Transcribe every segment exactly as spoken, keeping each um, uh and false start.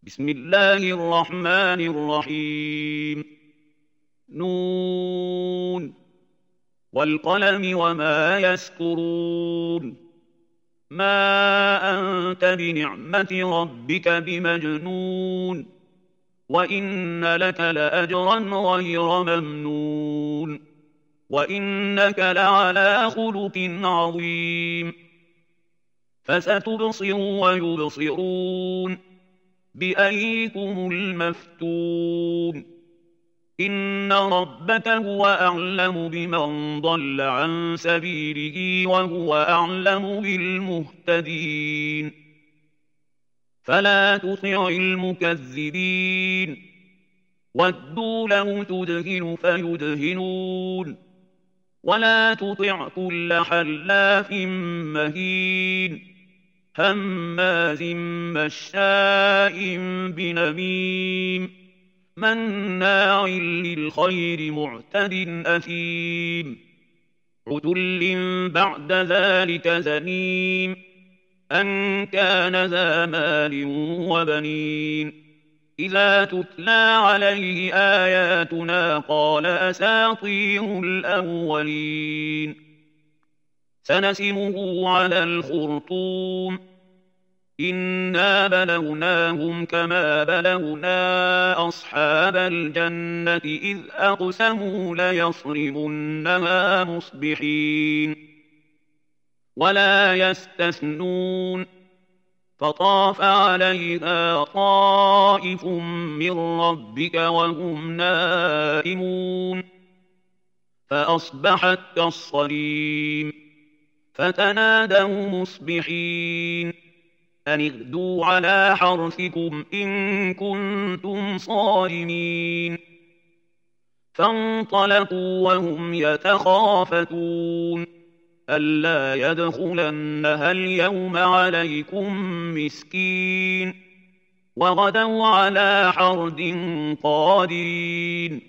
بسم الله الرحمن الرحيم. نون والقلم وما يسطرون. ما أنت بنعمة ربك بمجنون، وإن لك لأجرا غير ممنون، وإنك لعلى خلق عظيم. فستبصر ويبصرون بأيكم المفتون. إن ربك هو أعلم بمن ضل عن سبيله وهو أعلم بالمهتدين. فلا تطع المكذبين، ودوا لو تدهن فيدهنون. ولا تطع كل حلاف مهين، هماز مشاء بنميم، مناع للخير معتد أثيم، عتل بعد ذلك زنيم، أن كان ذا مال وبنين. إذا تتلى عليه آياتنا قال أساطير الأولين. سنسمه على الخرطوم. إنا بلوناهم كما بلونا أصحاب الجنة إذ أقسموا ليصرمنها مصبحين، ولا يستثنون. فطاف عليها طائف من ربك وهم نائمون، فأصبحت كالصريم. فتنادوا مصبحين أن اغدوا على حرثكم إن كنتم صارمين. فانطلقوا وهم يتخافتون ألا يدخلنها اليوم عليكم مسكين، وغدوا على حرد قادرين.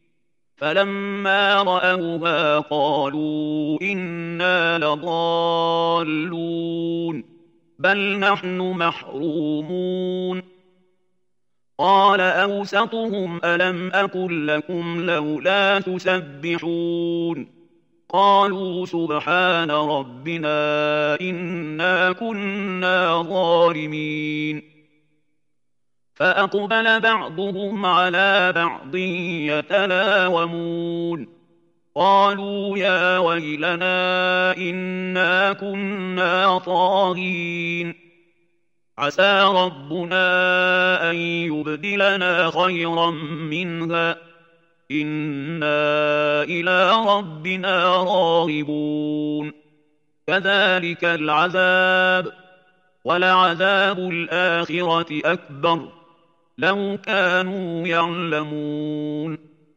فلما رأوها قالوا إنا لضالون بل نحن محرومون. قال أوسطهم ألم أقل لكم لولا تسبحون؟ قالوا سبحان ربنا إنا كنا ظالمين. فأقبل بعضهم على بعض يتلاومون قالوا يا ويلنا إنا كنا طاغين، عسى ربنا أن يبدلنا خيرا منها إنا إلى ربنا راغبون. كذلك العذاب، ولعذاب الآخرة أكبر لو كانوا يعلمون.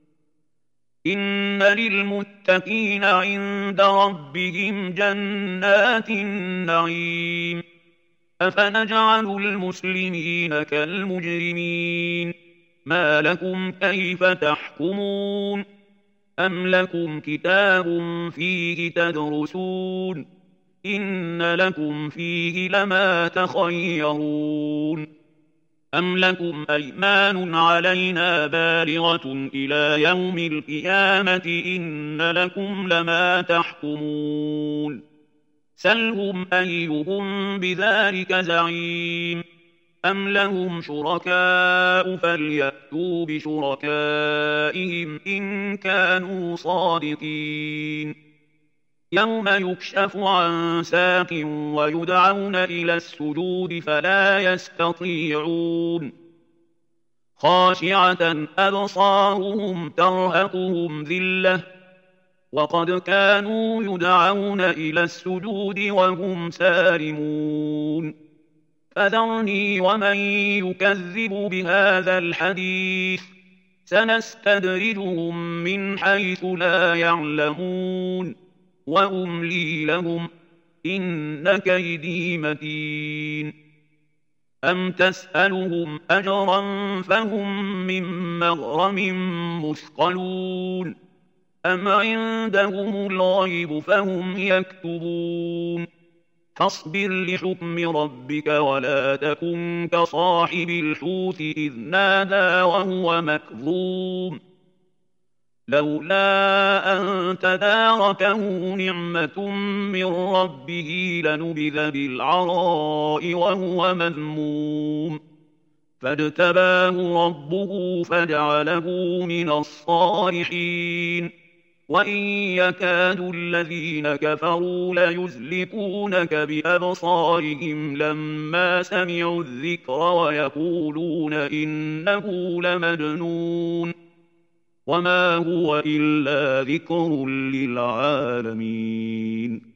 إن للمتقين عند ربهم جنات النعيم. أفنجعل المسلمين كالمجرمين؟ ما لكم كيف تحكمون؟ أم لكم كتاب فيه تدرسون؟ إن لكم فيه لما تخيرون. أم لكم أيمان علينا بالغة إلى يوم القيامة إن لكم لما تحكمون. سلهم أيهم بذلك زعيم. أم لهم شركاء فليأتوا بشركائهم إن كانوا صادقين. يوم يكشف عن ساق ويدعون إلى السجود فلا يستطيعون، خاشعة أبصارهم ترهقهم ذلة، وقد كانوا يدعون إلى السجود وهم سالمون. فذرني ومن يكذب بهذا الحديث سنستدرجهم من حيث لا يعلمون وأملي لهم إن كيدي متين. أم تسألهم أجرا فهم من مغرم مثقلون، أم عندهم الغيب فهم يكتبون. فاصبر لحكم ربك ولا تكن كصاحب الحوت إذ نادى وهو مكظوم لولا أن تداركه نعمة من ربه لنبذ بالعراء وهو مذموم فاجتباه ربه فجعله من الصالحين وإن يكاد الذين كفروا ليزلقونك بأبصارهم لما سمعوا الذكر ويقولون إنه لمجنون وما هو إلا ذكر للعالمين